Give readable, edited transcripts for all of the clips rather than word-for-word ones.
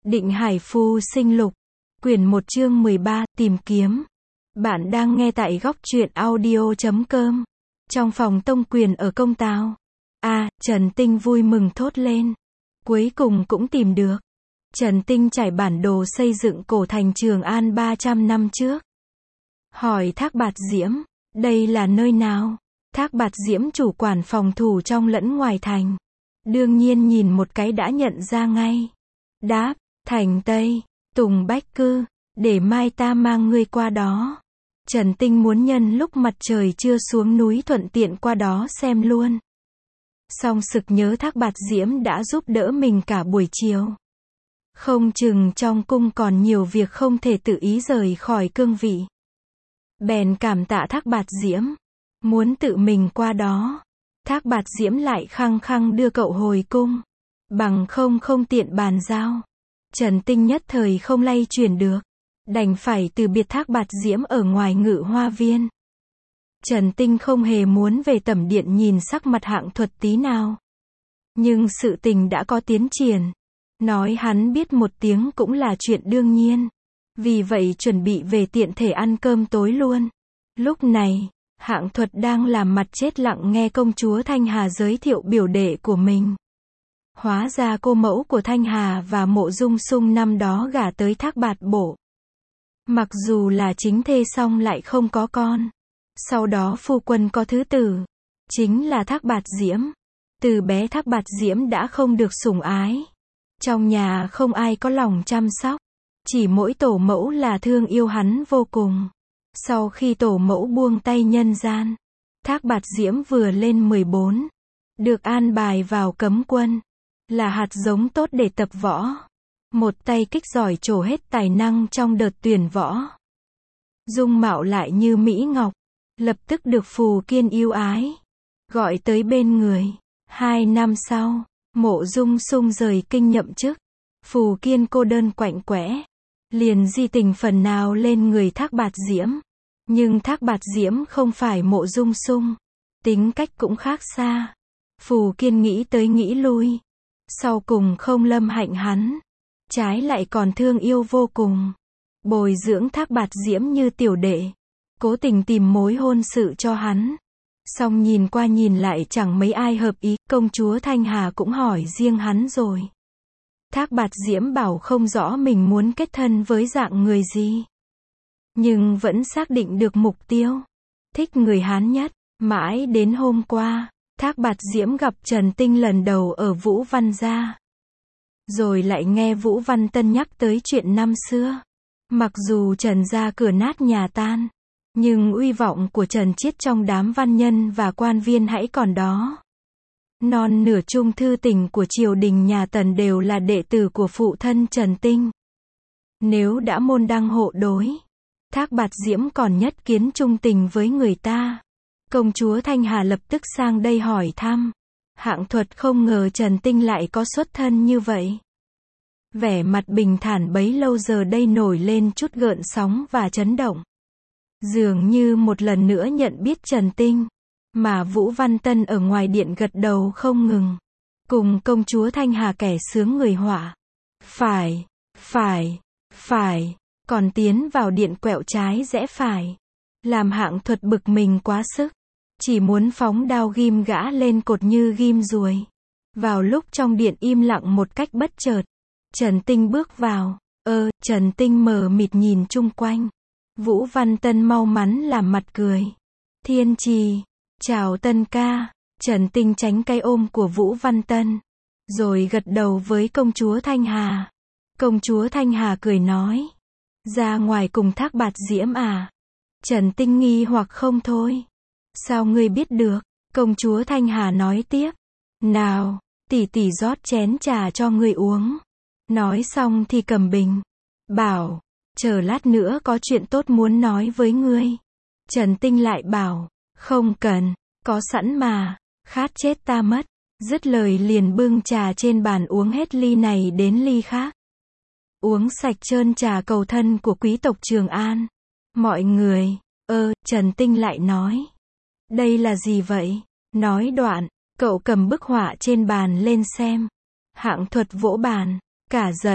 Định Hải Phu Sinh Lục, quyển 1 chương 13, tìm kiếm. Bạn đang nghe tại góc truyện audio.com. Trong phòng tông quyền ở Công Tào. Trần Tinh vui mừng thốt lên. Cuối cùng cũng tìm được. Trần Tinh trải bản đồ xây dựng cổ thành Trường An 300 năm trước. Hỏi Thác Bạt Diễm, đây là nơi nào? Thác Bạt Diễm chủ quản phòng thủ trong lẫn ngoài thành. Đương nhiên nhìn một cái đã nhận ra ngay. Đáp, thành Tây, Tùng Bách Cư, để mai ta mang ngươi qua đó. Trần Tinh muốn nhân lúc mặt trời chưa xuống núi thuận tiện qua đó xem luôn. Song sực nhớ Thác Bạt Diễm đã giúp đỡ mình cả buổi chiều. Không chừng trong cung còn nhiều việc không thể tự ý rời khỏi cương vị. Bèn cảm tạ Thác Bạt Diễm, muốn tự mình qua đó. Thác Bạt Diễm lại khăng khăng đưa cậu hồi cung, bằng không tiện bàn giao. Trần Tinh nhất thời không lay chuyển được, đành phải từ biệt Thác Bạt Diễm ở ngoài Ngự Hoa Viên. Trần Tinh không hề muốn về tẩm điện nhìn sắc mặt Hạng Thuật tí nào. Nhưng sự tình đã có tiến triển. Nói hắn biết một tiếng cũng là chuyện đương nhiên. Vì vậy chuẩn bị về tiện thể ăn cơm tối luôn. Lúc này, Hạng Thuật đang làm mặt chết lặng nghe công chúa Thanh Hà giới thiệu biểu đệ của mình. Hóa ra cô mẫu của Thanh Hà và Mộ Dung Sung năm đó gả tới Thác Bạt Bộ. Mặc dù là chính thê song lại không có con. Sau đó phu quân có thứ tử, chính là Thác Bạt Diễm. Từ bé Thác Bạt Diễm đã không được sủng ái. Trong nhà không ai có lòng chăm sóc. Chỉ mỗi tổ mẫu là thương yêu hắn vô cùng. Sau khi tổ mẫu buông tay nhân gian, Thác Bạt Diễm vừa lên 14. Được an bài vào cấm quân. Là hạt giống tốt để tập võ. Một tay kích giỏi trổ hết tài năng trong đợt tuyển võ. Dung mạo lại như Mỹ Ngọc. Lập tức được Phù Kiên yêu ái. Gọi tới bên người. 2 năm sau, Mộ Dung Sung rời kinh nhậm chức. Phù Kiên cô đơn quạnh quẽ. Liền di tình phần nào lên người Thác Bạt Diễm. Nhưng Thác Bạt Diễm không phải Mộ Dung Sung. Tính cách cũng khác xa. Phù Kiên nghĩ tới nghĩ lui. Sau cùng không lâm hạnh hắn. Trái lại còn thương yêu vô cùng. Bồi dưỡng Thác Bạt Diễm như tiểu đệ. Cố tình tìm mối hôn sự cho hắn. Song nhìn qua nhìn lại chẳng mấy ai hợp ý. Công chúa Thanh Hà cũng hỏi riêng hắn rồi. Thác Bạt Diễm bảo không rõ mình muốn kết thân với dạng người gì. Nhưng vẫn xác định được mục tiêu. Thích người Hán nhất. Mãi đến hôm qua, Thác Bạt Diễm gặp Trần Tinh lần đầu ở Vũ Văn gia. Rồi lại nghe Vũ Văn Tân nhắc tới chuyện năm xưa. Mặc dù Trần gia cửa nát nhà tan, nhưng uy vọng của Trần Chiết trong đám văn nhân và quan viên hãy còn đó. Non nửa trung thư tỉnh của triều đình nhà Tần đều là đệ tử của phụ thân Trần Tinh. Nếu đã môn đăng hộ đối, Thác Bạt Diễm còn nhất kiến trung tình với người ta. Công chúa Thanh Hà lập tức sang đây hỏi thăm. Hạng Thuật không ngờ Trần Tinh lại có xuất thân như vậy. Vẻ mặt bình thản bấy lâu giờ đây nổi lên chút gợn sóng và chấn động. Dường như một lần nữa nhận biết Trần Tinh. Mà Vũ Văn Tân ở ngoài điện gật đầu không ngừng. Cùng công chúa Thanh Hà kẻ sướng người họa. Phải. Còn tiến vào điện quẹo trái rẽ phải. Làm Hạng Thuật bực mình quá sức. Chỉ muốn phóng đao ghim gã lên cột như ghim ruồi. Vào lúc trong điện im lặng một cách bất chợt. Trần Tinh bước vào. Trần Tinh mờ mịt nhìn chung quanh. Vũ Văn Tân mau mắn làm mặt cười. Thiên Trì, chào Tân ca. Trần Tinh tránh cái ôm của Vũ Văn Tân. Rồi gật đầu với công chúa Thanh Hà. Công chúa Thanh Hà cười nói. Ra ngoài cùng Thác Bạt Diễm à? Trần Tinh nghi hoặc không thôi. Sao ngươi biết được? Công chúa Thanh Hà nói tiếp. Nào, tỷ tỷ rót chén trà cho ngươi uống. Nói xong thì cầm bình. Bảo, chờ lát nữa có chuyện tốt muốn nói với ngươi. Trần Tinh lại bảo, không cần, có sẵn mà, khát chết ta mất. Dứt lời liền bưng trà trên bàn uống hết ly này đến ly khác. Uống sạch trơn trà cầu thân của quý tộc Trường An. Mọi người, Trần Tinh lại nói. Đây là gì vậy? Nói đoạn, cậu cầm bức họa trên bàn lên xem. Hạng Thuật vỗ bàn, cả giận,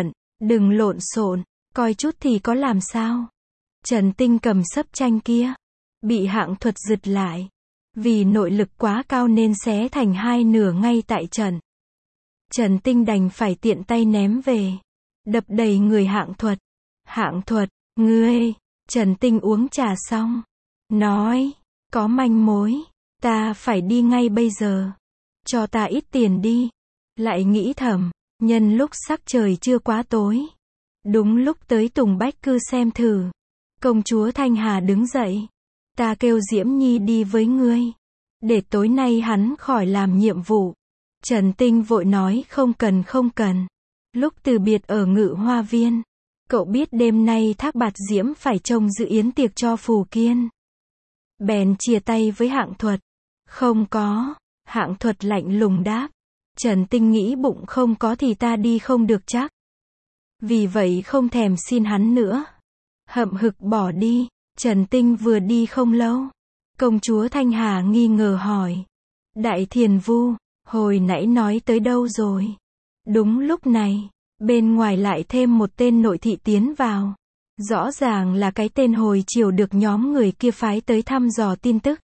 Đừng lộn xộn, coi chút thì có làm sao. Trần Tinh cầm sấp tranh kia, bị Hạng Thuật giật lại. Vì nội lực quá cao nên xé thành hai nửa ngay tại trận. Trần Tinh đành phải tiện tay ném về, đập đầy người Hạng Thuật. Hạng Thuật, ngươi, Trần Tinh uống trà xong, nói, có manh mối, ta phải đi ngay bây giờ. Cho ta ít tiền đi. Lại nghĩ thầm, nhân lúc sắc trời chưa quá tối. Đúng lúc tới Tùng Bách Cư xem thử. Công chúa Thanh Hà đứng dậy. Ta kêu Diễm Nhi đi với ngươi. Để tối nay hắn khỏi làm nhiệm vụ. Trần Tinh vội nói không cần. Lúc từ biệt ở Ngự Hoa Viên, cậu biết đêm nay Thác Bạt Diễm phải trông dự yến tiệc cho Phù Kiên. Bèn chia tay với Hạng Thuật. Không có. Hạng Thuật lạnh lùng đáp. Trần Tinh nghĩ bụng không có thì ta đi không được chắc. Vì vậy không thèm xin hắn nữa. Hậm hực bỏ đi. Trần Tinh vừa đi không lâu. Công chúa Thanh Hà nghi ngờ hỏi. Đại Thiền Vu, hồi nãy nói tới đâu rồi? Đúng lúc này, bên ngoài lại thêm một tên nội thị tiến vào. Rõ ràng là cái tên hồi chiều được nhóm người kia phái tới thăm dò tin tức.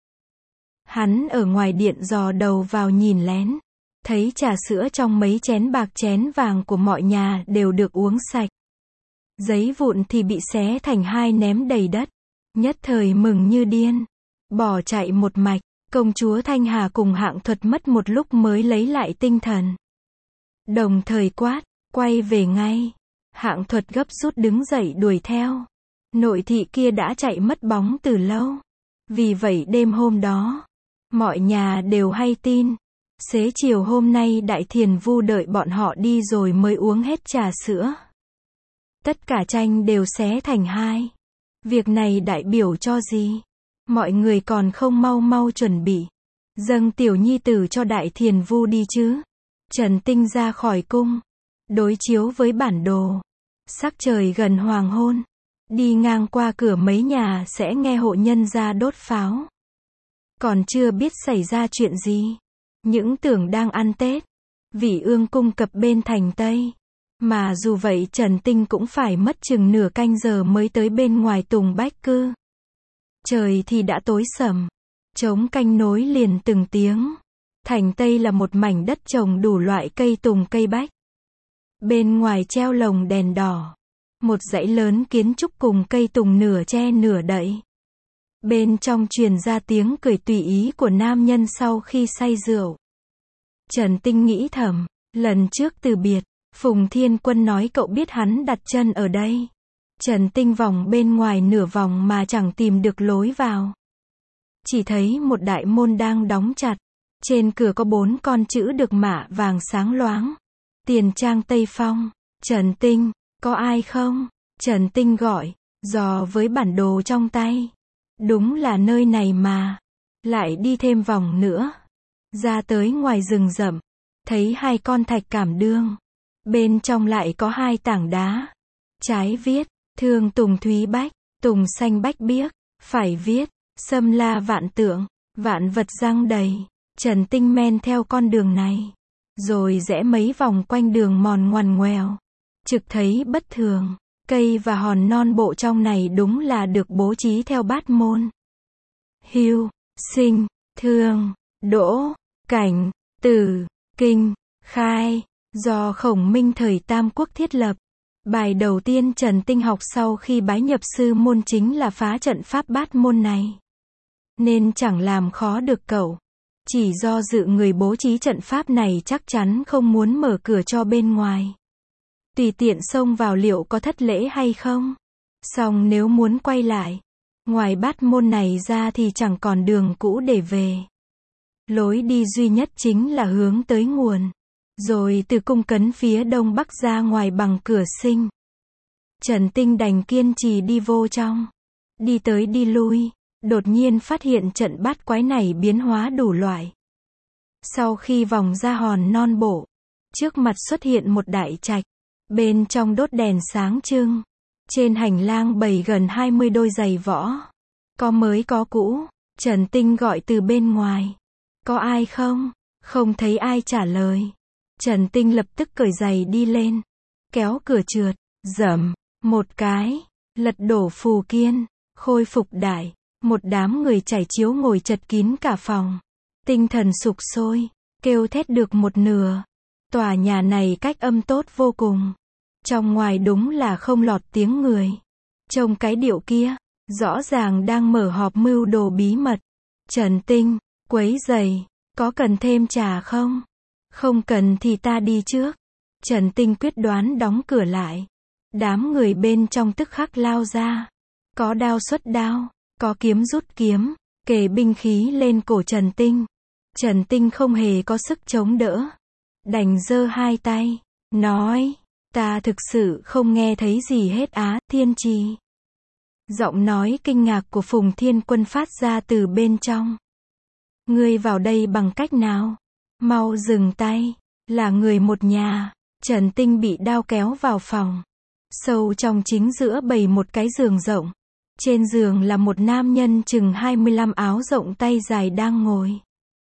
Hắn ở ngoài điện dò đầu vào nhìn lén. Thấy trà sữa trong mấy chén bạc chén vàng của mọi nhà đều được uống sạch. Giấy vụn thì bị xé thành hai ném đầy đất. Nhất thời mừng như điên. Bỏ chạy một mạch. Công chúa Thanh Hà cùng Hạng Thuật mất một lúc mới lấy lại tinh thần. Đồng thời quát, quay về ngay. Hạng Thuật gấp rút đứng dậy đuổi theo. Nội thị kia đã chạy mất bóng từ lâu. Vì vậy đêm hôm đó, mọi nhà đều hay tin. Xế chiều hôm nay Đại Thiền Vu đợi bọn họ đi rồi mới uống hết trà sữa. Tất cả tranh đều xé thành hai. Việc này đại biểu cho gì? Mọi người còn không mau mau chuẩn bị. Dâng tiểu nhi tử cho Đại Thiền Vu đi chứ. Trần Tinh ra khỏi cung. Đối chiếu với bản đồ. Sắc trời gần hoàng hôn. Đi ngang qua cửa mấy nhà sẽ nghe hộ nhân ra đốt pháo. Còn chưa biết xảy ra chuyện gì. Những tưởng đang ăn Tết. Vì Ương cung cập bên thành Tây. Mà dù vậy Trần Tinh cũng phải mất chừng nửa canh giờ mới tới bên ngoài Tùng Bách Cư. Trời thì đã tối sầm. Trống canh nối liền từng tiếng. Thành Tây là một mảnh đất trồng đủ loại cây tùng cây bách. Bên ngoài treo lồng đèn đỏ. Một dãy lớn kiến trúc cùng cây tùng nửa che nửa đậy. Bên trong truyền ra tiếng cười tùy ý của nam nhân sau khi say rượu. Trần Tinh nghĩ thầm, lần trước từ biệt, Phùng Thiên Quân nói cậu biết hắn đặt chân ở đây. Trần Tinh vòng bên ngoài nửa vòng mà chẳng tìm được lối vào. Chỉ thấy một đại môn đang đóng chặt. Trên cửa có 4 con chữ được mạ vàng sáng loáng. Tiền Trang Tây Phong. Trần Tinh, có ai không? Trần Tinh gọi, dò với bản đồ trong tay. Đúng là nơi này mà. Lại đi thêm vòng nữa. Ra tới ngoài rừng rậm. Thấy 2 con thạch cảm đương. Bên trong lại có 2 tảng đá. Trái viết, Thương Tùng Thúy Bách, Tùng Xanh Bách Biếc. Phải viết, Sâm La Vạn Tượng, vạn vật răng đầy. Trần Tinh men theo con đường này. Rồi rẽ mấy vòng quanh đường mòn ngoằn ngoèo. Trực thấy bất thường. Cây và hòn non bộ trong này đúng là được bố trí theo bát môn. Hưu, sinh, thương, đỗ, cảnh, tử, kinh, khai. Do Khổng Minh thời Tam Quốc thiết lập. Bài đầu tiên Trần Tinh học sau khi bái nhập sư môn chính là phá trận pháp bát môn này. Nên chẳng làm khó được cậu. Chỉ do dự người bố trí trận pháp này chắc chắn không muốn mở cửa cho bên ngoài. Tùy tiện xông vào liệu có thất lễ hay không? Song nếu muốn quay lại, ngoài bát môn này ra thì chẳng còn đường cũ để về. Lối đi duy nhất chính là hướng tới nguồn. Rồi từ cung cấn phía đông bắc ra ngoài bằng cửa sinh. Trần Tinh đành kiên trì đi vô trong. Đi tới đi lui. Đột nhiên phát hiện trận bát quái này biến hóa đủ loại. Sau khi vòng ra hòn non bộ, trước mặt xuất hiện một đại trạch. Bên trong đốt đèn sáng trưng. Trên hành lang bày gần 20 đôi giày võ. Có mới có cũ. Trần Tinh gọi từ bên ngoài. Có ai không? Không thấy ai trả lời. Trần Tinh lập tức cởi giày đi lên. Kéo cửa trượt. Dầm, một cái, lật đổ Phù Kiên, khôi phục đại, một đám người trải chiếu ngồi chật kín cả phòng. Tinh thần sục sôi, kêu thét được một nửa. Tòa nhà này cách âm tốt vô cùng. Trong ngoài đúng là không lọt tiếng người. Trông cái điệu kia, rõ ràng đang mở họp mưu đồ bí mật. Trần Tinh, quấy rầy, có cần thêm trà không? Không cần thì ta đi trước. Trần Tinh quyết đoán đóng cửa lại. Đám người bên trong tức khắc lao ra. Có đao xuất đao, có kiếm rút kiếm, kề binh khí lên cổ Trần Tinh. Trần Tinh không hề có sức chống đỡ. Đành giơ hai tay, nói, ta thực sự không nghe thấy gì hết á, Thiên Trì. Giọng nói kinh ngạc của Phùng Thiên Quân phát ra từ bên trong. Ngươi vào đây bằng cách nào? Mau dừng tay, là người một nhà. Trần Tinh bị đao kéo vào phòng. Sâu trong chính giữa bày một cái giường rộng. Trên giường là một nam nhân chừng 25 áo rộng tay dài đang ngồi.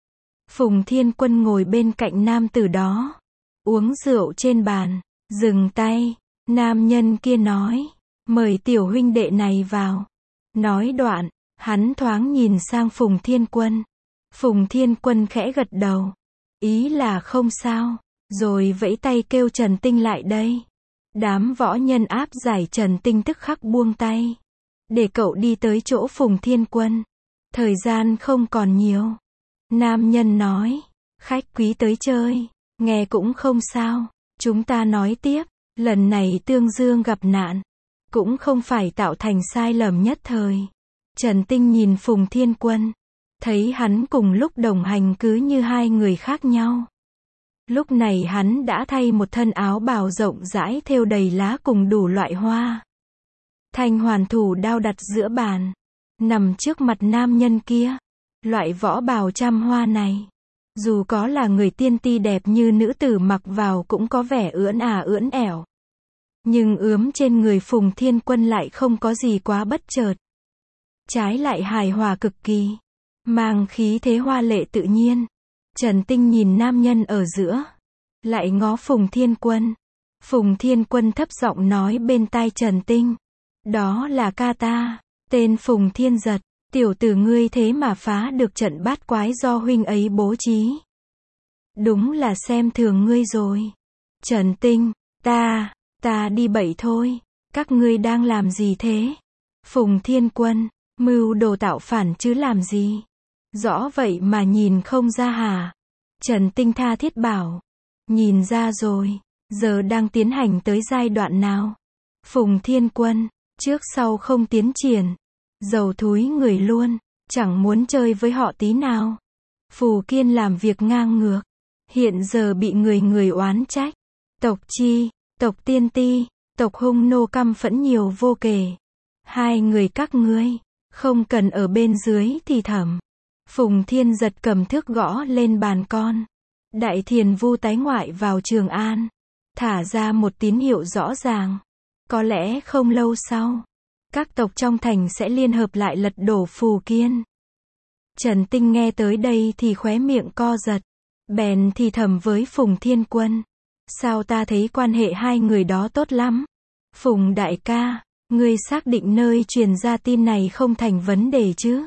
Phùng Thiên Quân ngồi bên cạnh nam tử đó. Uống rượu trên bàn. Dừng tay. Nam nhân kia nói. Mời tiểu huynh đệ này vào. Nói đoạn, hắn thoáng nhìn sang Phùng Thiên Quân. Phùng Thiên Quân khẽ gật đầu. Ý là không sao. Rồi vẫy tay kêu Trần Tinh lại đây. Đám võ nhân áp giải Trần Tinh tức khắc buông tay. Để cậu đi tới chỗ Phùng Thiên Quân. Thời gian không còn nhiều. Nam nhân nói. Khách quý tới chơi. Nghe cũng không sao. Chúng ta nói tiếp. Lần này Tương Dương gặp nạn. Cũng không phải tạo thành sai lầm nhất thời. Trần Tinh nhìn Phùng Thiên Quân. Thấy hắn cùng lúc đồng hành cứ như hai người khác nhau. Lúc này hắn đã thay một thân áo bào rộng rãi thêu đầy lá cùng đủ loại hoa. Thanh hoàn thủ đao đặt giữa bàn. Nằm trước mặt nam nhân kia. Loại võ bào trăm hoa này. Dù có là người tiên ti đẹp như nữ tử mặc vào cũng có vẻ ưỡn ẻo. Nhưng ướm trên người Phùng Thiên Quân lại không có gì quá bất chợt. Trái lại hài hòa cực kỳ. Mang khí thế hoa lệ tự nhiên. Trần Tinh nhìn nam nhân ở giữa. Lại ngó Phùng Thiên Quân. Phùng Thiên Quân thấp giọng nói bên tai Trần Tinh. Đó là ca ta. Tên Phùng Thiên Giật. Tiểu tử ngươi thế mà phá được trận bát quái do huynh ấy bố trí. Đúng là xem thường ngươi rồi. Trần Tinh. Ta đi bậy thôi. Các ngươi đang làm gì thế? Phùng Thiên Quân. Mưu đồ tạo phản chứ làm gì? Rõ vậy mà nhìn không ra hả? Trần Tinh tha thiết bảo. Nhìn ra rồi. Giờ đang tiến hành tới giai đoạn nào? Phùng Thiên Quân. Trước sau không tiến triển. Dầu thúi người luôn. Chẳng muốn chơi với họ tí nào. Phù Kiên làm việc ngang ngược. Hiện giờ bị người oán trách. Tộc Chi, tộc Tiên Ti, tộc Hung Nô căm phẫn nhiều vô kể. Hai người các ngươi. Không cần ở bên dưới thì thầm. Phùng Thiên Giật cầm thước gõ lên bàn con. Đại Thiền Vu tái ngoại vào Trường An. Thả ra một tín hiệu rõ ràng. Có lẽ không lâu sau. Các tộc trong thành sẽ liên hợp lại lật đổ Phù Kiên. Trần Tinh nghe tới đây thì khóe miệng co giật. Bèn thì thầm với Phùng Thiên Quân. Sao ta thấy quan hệ hai người đó tốt lắm? Phùng đại ca, ngươi xác định nơi truyền ra tin này không thành vấn đề chứ?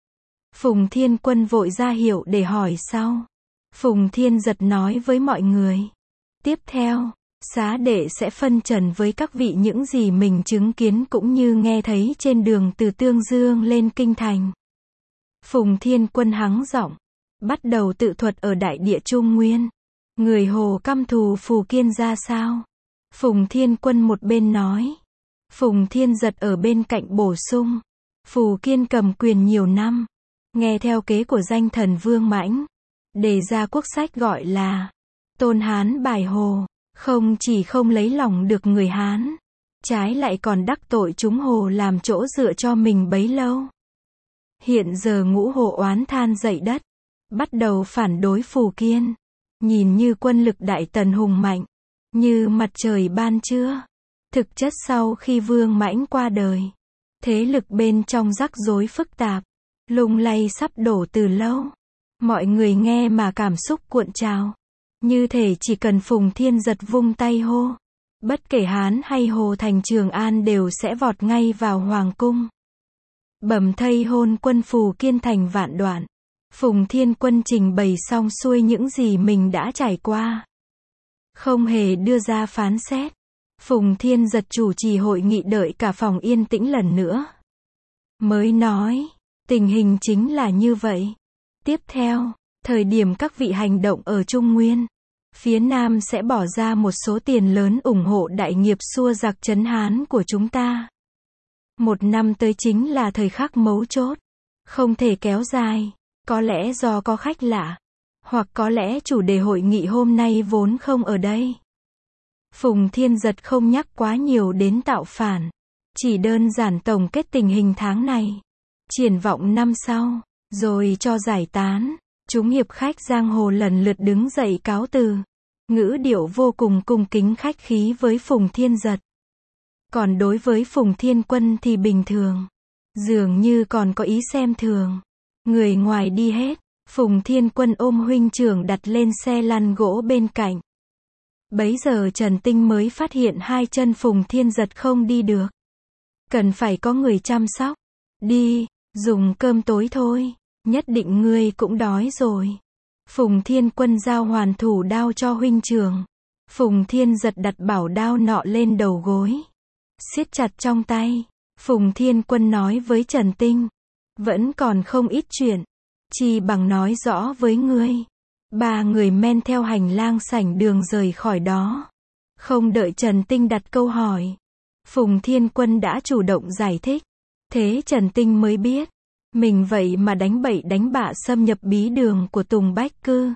Phùng Thiên Quân vội ra hiệu để hỏi sau. Phùng Thiên Giật nói với mọi người. Tiếp theo, xá đệ sẽ phân trần với các vị những gì mình chứng kiến cũng như nghe thấy trên đường từ Tương Dương lên Kinh Thành. Phùng Thiên Quân hắng giọng. Bắt đầu tự thuật ở đại địa Trung Nguyên. Người Hồ căm thù Phù Kiên ra sao? Phùng Thiên Quân một bên nói. Phùng Thiên Giật ở bên cạnh bổ sung. Phù Kiên cầm quyền nhiều năm. Nghe theo kế của danh thần Vương Mãnh. Đề ra quốc sách gọi là Tôn Hán bài Hồ. Không chỉ không lấy lòng được người Hán. Trái lại còn đắc tội chúng Hồ làm chỗ dựa cho mình bấy lâu. Hiện giờ ngũ Hồ oán than dậy đất. Bắt đầu phản đối Phù Kiên. Nhìn như quân lực Đại Tần hùng mạnh. Như mặt trời ban trưa. Thực chất sau khi Vương Mãnh qua đời. Thế lực bên trong rắc rối phức tạp. Lung lay sắp đổ từ lâu. Mọi người nghe mà cảm xúc cuộn trào. Như thể chỉ cần Phùng Thiên Giật vung tay hô. Bất kể Hán hay Hồ thành Trường An đều sẽ vọt ngay vào hoàng cung. Bẩm thây hôn quân phù kiên thành vạn đoạn. Phùng Thiên Quân trình bày xong xuôi những gì mình đã trải qua. Không hề đưa ra phán xét. Phùng Thiên Giật chủ trì hội nghị đợi cả phòng yên tĩnh lần nữa. Mới nói, tình hình chính là như vậy. Tiếp theo, thời điểm các vị hành động ở Trung Nguyên, phía Nam sẽ bỏ ra một số tiền lớn ủng hộ đại nghiệp xua giặc trấn Hán của chúng ta. Một năm tới chính là thời khắc mấu chốt. Không thể kéo dài. Có lẽ do có khách lạ. Hoặc có lẽ chủ đề hội nghị hôm nay vốn không ở đây. Phùng Thiên Giật không nhắc quá nhiều đến tạo phản. Chỉ đơn giản tổng kết tình hình tháng này. Triển vọng năm sau. Rồi cho giải tán. Chúng hiệp khách giang hồ lần lượt đứng dậy cáo từ. Ngữ điệu vô cùng cung kính khách khí với Phùng Thiên Giật. Còn đối với Phùng Thiên Quân thì bình thường. Dường như còn có ý xem thường. Người ngoài đi hết. Phùng Thiên Quân ôm huynh trưởng đặt lên xe lăn gỗ bên cạnh. Bấy giờ Trần Tinh mới phát hiện hai chân Phùng Thiên Giật không đi được. Cần phải có người chăm sóc. Đi, dùng cơm tối thôi. Nhất định ngươi cũng đói rồi. Phùng Thiên Quân giao hoàn thủ đao cho huynh trưởng. Phùng Thiên Giật đặt bảo đao nọ lên đầu gối. Siết chặt trong tay. Phùng Thiên Quân nói với Trần Tinh. Vẫn còn không ít chuyện. Chỉ bằng nói rõ với ngươi. Ba người men theo hành lang sảnh đường rời khỏi đó. Không đợi Trần Tinh đặt câu hỏi. Phùng Thiên Quân đã chủ động giải thích. Thế Trần Tinh mới biết. Mình vậy mà đánh bậy đánh bạ xâm nhập bí đường của Tùng Bách Cư.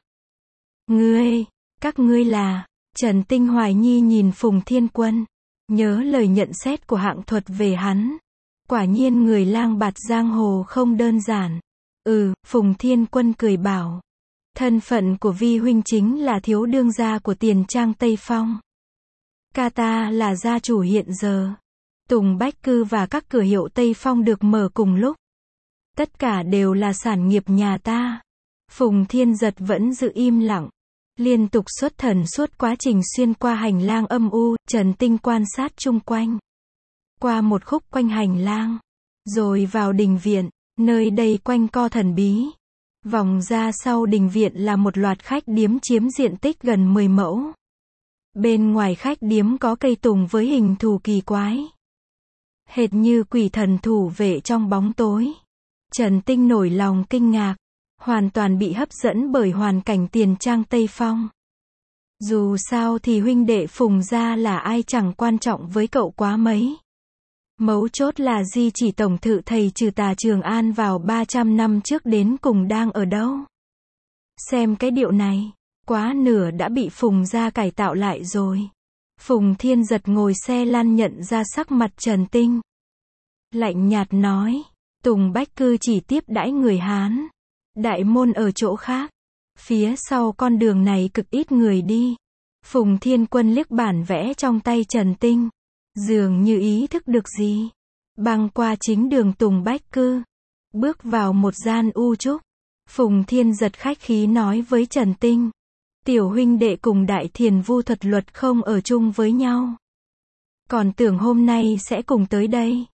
Các ngươi là. Trần Tinh hoài nghi nhìn Phùng Thiên Quân. Nhớ lời nhận xét của Hạng Thuật về hắn. Quả nhiên người lang bạt giang hồ không đơn giản. Phùng Thiên Quân cười bảo. Thân phận của vi huynh chính là thiếu đương gia của Tiền Trang Tây Phong. Ca ta là gia chủ hiện giờ. Tùng Bách Cư và các cửa hiệu Tây Phong được mở cùng lúc. Tất cả đều là sản nghiệp nhà ta. Phùng Thiên Giật vẫn giữ im lặng. Liên tục xuất thần suốt quá trình xuyên qua hành lang âm u, Trần Tinh quan sát chung quanh. Qua một khúc quanh hành lang. Rồi vào đình viện, nơi đây quanh co thần bí. Vòng ra sau đình viện là một loạt khách điếm chiếm diện tích gần 10 mẫu. Bên ngoài khách điếm có cây tùng với hình thù kỳ quái. Hệt như quỷ thần thủ vệ trong bóng tối. Trần Tinh nổi lòng kinh ngạc. Hoàn toàn bị hấp dẫn bởi hoàn cảnh Tiền Trang Tây Phong. Dù sao thì huynh đệ Phùng gia là ai chẳng quan trọng với cậu quá mấy. Mấu chốt là di chỉ tổng thự thầy trừ tà Trường An vào 300 năm trước đến cùng đang ở đâu. Xem cái điệu này, quá nửa đã bị Phùng gia cải tạo lại rồi. Phùng Thiên Giật ngồi xe lăn nhận ra sắc mặt Trần Tinh. Lạnh nhạt nói, Tùng Bách Cư chỉ tiếp đãi người Hán. Đại môn ở chỗ khác. Phía sau con đường này cực ít người đi. Phùng Thiên Quân liếc bản vẽ trong tay Trần Tinh. Dường như ý thức được gì. Băng qua chính đường Tùng Bách Cư. Bước vào một gian u trúc. Phùng Thiên Giật khách khí nói với Trần Tinh. Tiểu huynh đệ cùng Đại Thiền Vu Thuật Luật không ở chung với nhau. Còn tưởng hôm nay sẽ cùng tới đây.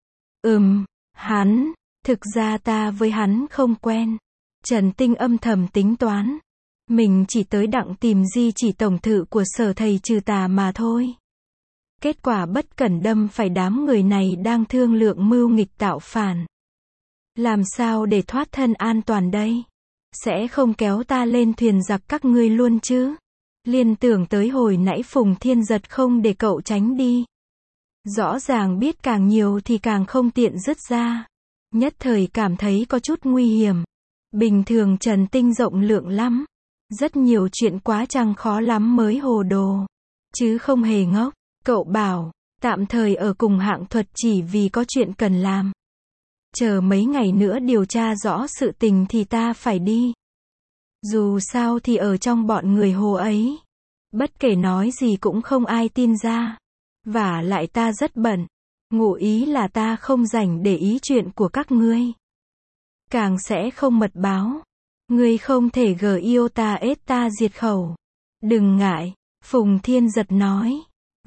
Hắn. Thực ra ta với hắn không quen. Trần Tinh âm thầm tính toán. Mình chỉ tới đặng tìm di chỉ tổng thự của sở thầy trừ tà mà thôi. Kết quả bất cẩn đâm phải đám người này đang thương lượng mưu nghịch tạo phản. Làm sao để thoát thân an toàn đây? Sẽ không kéo ta lên thuyền giặc các ngươi luôn chứ? Liên tưởng tới hồi nãy Phùng Thiên Giật không để cậu tránh đi. Rõ ràng biết càng nhiều thì càng không tiện dứt ra. Nhất thời cảm thấy có chút nguy hiểm. Bình thường Trần Tinh rộng lượng lắm. Rất nhiều chuyện quá chăng khó lắm mới hồ đồ. Chứ không hề ngốc. Cậu bảo, tạm thời ở cùng Hạng Thuật chỉ vì có chuyện cần làm. Chờ mấy ngày nữa điều tra rõ sự tình thì ta phải đi. Dù sao thì ở trong bọn người Hồ ấy. Bất kể nói gì cũng không ai tin ra. Vả lại ta rất bận. Ngụ ý là ta không rảnh để ý chuyện của các ngươi. Càng sẽ không mật báo. Ngươi không thể ta ết ta diệt khẩu. Đừng ngại, Phùng Thiên Giật nói.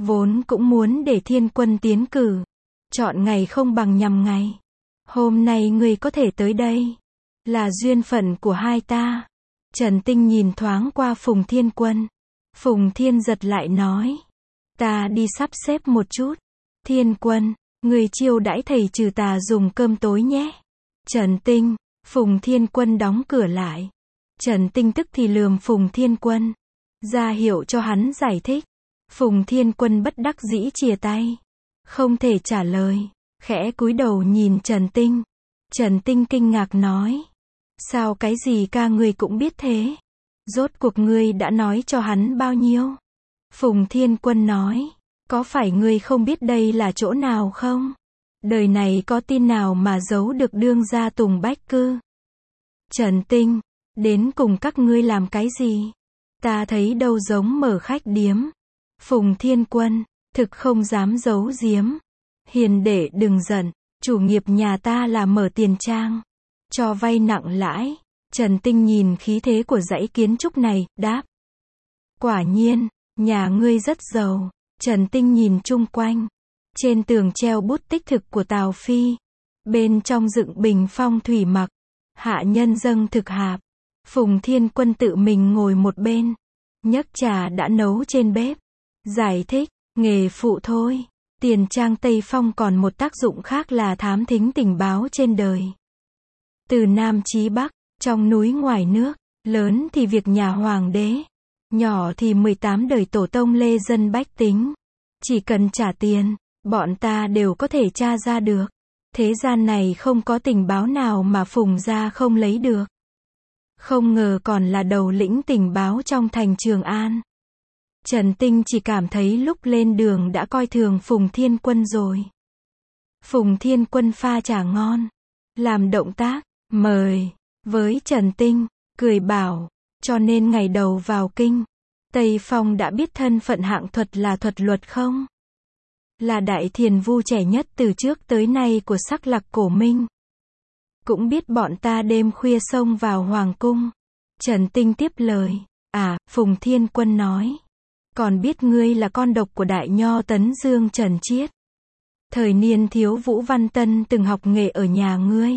Vốn cũng muốn để Thiên Quân tiến cử. Chọn ngày không bằng nhằm ngày. Hôm nay ngươi có thể tới đây. Là duyên phận của hai ta. Trần Tinh nhìn thoáng qua Phùng Thiên Quân. Phùng Thiên Giật lại nói. Ta đi sắp xếp một chút. Thiên Quân, người chiêu đãi thầy trừ tà dùng cơm tối nhé. Trần Tinh, Phùng Thiên Quân đóng cửa lại. Trần Tinh tức thì lườm Phùng Thiên Quân. Ra hiệu cho hắn giải thích. Phùng Thiên Quân bất đắc dĩ chìa tay. Không thể trả lời. Khẽ cúi đầu nhìn Trần Tinh. Trần Tinh kinh ngạc nói. Sao cái gì ca ngươi cũng biết thế? Rốt cuộc ngươi đã nói cho hắn bao nhiêu? Phùng Thiên Quân nói. Có phải ngươi không biết đây là chỗ nào không? Đời này có tin nào mà giấu được đương gia Tùng Bách Cư? Trần Tinh, đến cùng các ngươi làm cái gì? Ta thấy đâu giống mở khách điếm. Phùng Thiên Quân, thực không dám giấu giếm. Hiền đệ đừng giận, chủ nghiệp nhà ta là mở tiền trang. Cho vay nặng lãi. Trần Tinh nhìn khí thế của dãy kiến trúc này, đáp. Quả nhiên, nhà ngươi rất giàu. Trần Tinh nhìn chung quanh. Trên tường treo bút tích thực của Tào Phi. Bên trong dựng bình phong thủy mặc. Hạ nhân dâng thực hạp. Phùng Thiên Quân tự mình ngồi một bên. Nhấc trà đã nấu trên bếp. Giải thích, nghề phụ thôi. Tiền trang Tây Phong còn một tác dụng khác là thám thính tình báo trên đời. Từ Nam chí Bắc, trong núi ngoài nước, lớn thì việc nhà hoàng đế, nhỏ thì 18 đời tổ tông lê dân bách tính. Chỉ cần trả tiền, bọn ta đều có thể tra ra được. Thế gian này không có tình báo nào mà Phùng gia không lấy được. Không ngờ còn là đầu lĩnh tình báo trong thành Trường An. Trần Tinh chỉ cảm thấy lúc lên đường đã coi thường Phùng Thiên Quân rồi. Phùng Thiên Quân pha trà ngon, làm động tác, mời, với Trần Tinh, cười bảo, cho nên ngày đầu vào kinh, Tây Phong đã biết thân phận hạng thuật là thuật luật không? Là đại thiền vu trẻ nhất từ trước tới nay của Sắc Lạc Cổ Minh. Cũng biết bọn ta đêm khuya xông vào Hoàng Cung. Trần Tinh tiếp lời, Phùng Thiên Quân nói. Còn biết ngươi là con độc của đại nho Tấn Dương Trần Chiết. Thời niên thiếu Vũ Văn Tân từng học nghề ở nhà ngươi.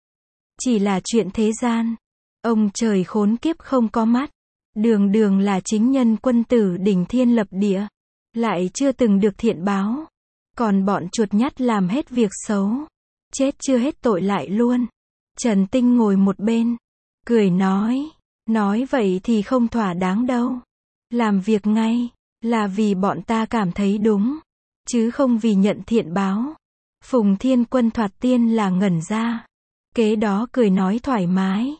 Chỉ là chuyện thế gian. Ông trời khốn kiếp không có mắt. Đường đường là chính nhân quân tử đỉnh thiên lập địa. Lại chưa từng được thiện báo. Còn bọn chuột nhắt làm hết việc xấu. Chết chưa hết tội lại luôn. Trần Tinh ngồi một bên. Cười nói. Nói vậy thì không thỏa đáng đâu. Làm việc ngay. Là vì bọn ta cảm thấy đúng. Chứ không vì nhận thiện báo. Phùng Thiên Quân thoạt tiên là ngẩn ra. Kế đó cười nói thoải mái.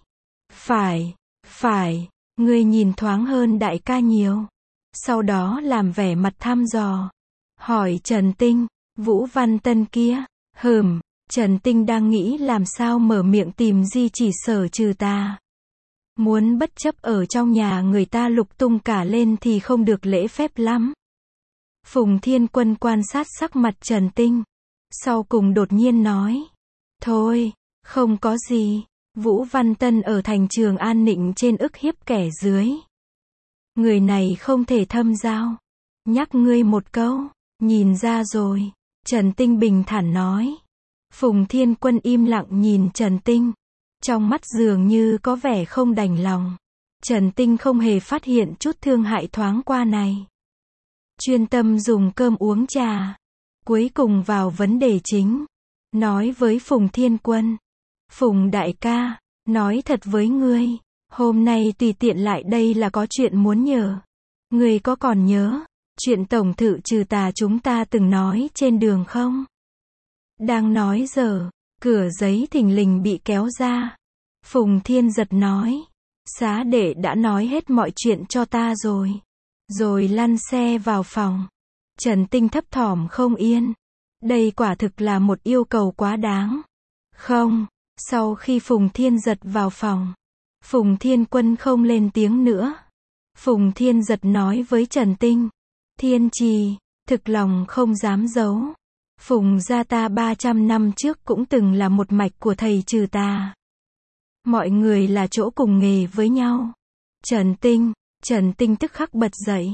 Phải. Ngươi nhìn thoáng hơn đại ca nhiều. Sau đó làm vẻ mặt thăm dò. Hỏi Trần Tinh. Vũ Văn Tân kia. Trần Tinh đang nghĩ làm sao mở miệng tìm di chỉ Sở Trừ Tà. Muốn bất chấp ở trong nhà người ta lục tung cả lên thì không được lễ phép lắm. Phùng Thiên Quân quan sát sắc mặt Trần Tinh. Sau cùng đột nhiên nói. Thôi, không có gì. Vũ Văn Tân ở thành Trường An nịnh trên ức hiếp kẻ dưới. Người này không thể thâm giao. Nhắc ngươi một câu. Nhìn ra rồi. Trần Tinh bình thản nói. Phùng Thiên Quân im lặng nhìn Trần Tinh. Trong mắt dường như có vẻ không đành lòng. Trần Tinh không hề phát hiện chút thương hại thoáng qua này. Chuyên tâm dùng cơm uống trà. Cuối cùng vào vấn đề chính. Nói với Phùng Thiên Quân. Phùng đại ca, nói thật với ngươi. Hôm nay tùy tiện lại đây là có chuyện muốn nhờ. Ngươi có còn nhớ chuyện tổng thự trừ tà chúng ta từng nói trên đường không? Đang nói giờ, cửa giấy thình lình bị kéo ra. Phùng Thiên Giật nói. Xá đệ đã nói hết mọi chuyện cho ta rồi. Rồi lăn xe vào phòng. Trần Tinh thấp thỏm không yên. Đây quả thực là một yêu cầu quá đáng. Không, sau khi Phùng Thiên Giật vào phòng, Phùng Thiên Quân không lên tiếng nữa. Phùng Thiên Giật nói với Trần Tinh. Thiên trì, thực lòng không dám giấu. Phùng gia ta 300 năm trước cũng từng là một mạch của thầy trừ tà. Mọi người là chỗ cùng nghề với nhau. Trần Tinh tức khắc bật dậy.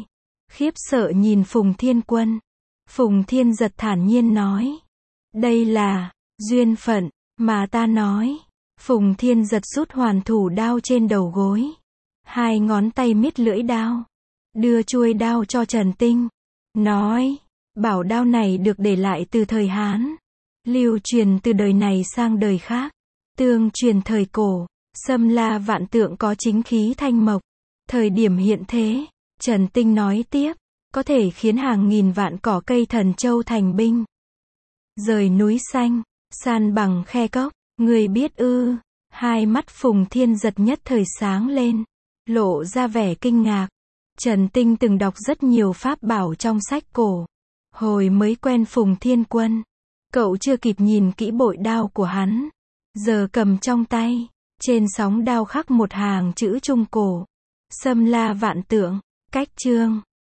khiếp sợ nhìn Phùng Thiên Quân. Phùng Thiên Giật thản nhiên nói. Đây là duyên phận, mà ta nói. Phùng Thiên Giật rút hoàn thủ đao trên đầu gối. Hai ngón tay miết lưỡi đao. Đưa chuôi đao cho Trần Tinh. Nói, bảo đao này được để lại từ thời Hán. Lưu truyền từ đời này sang đời khác. Tương truyền thời cổ, Xâm La Vạn Tượng có chính khí thanh mộc. Thời điểm hiện thế, Trần Tinh nói tiếp, có thể khiến hàng nghìn vạn cỏ cây thần châu thành binh. Rời núi xanh, san bằng khe cốc, người biết ư? Hai mắt Phùng Thiên Giật nhất thời sáng lên, lộ ra vẻ kinh ngạc. Trần Tinh từng đọc rất nhiều pháp bảo trong sách cổ. Hồi mới quen Phùng Thiên Quân, cậu chưa kịp nhìn kỹ bội đao của hắn. Giờ cầm trong tay, trên sóng đao khắc một hàng chữ Trung Cổ. Xâm La Vạn Tượng, cách chương.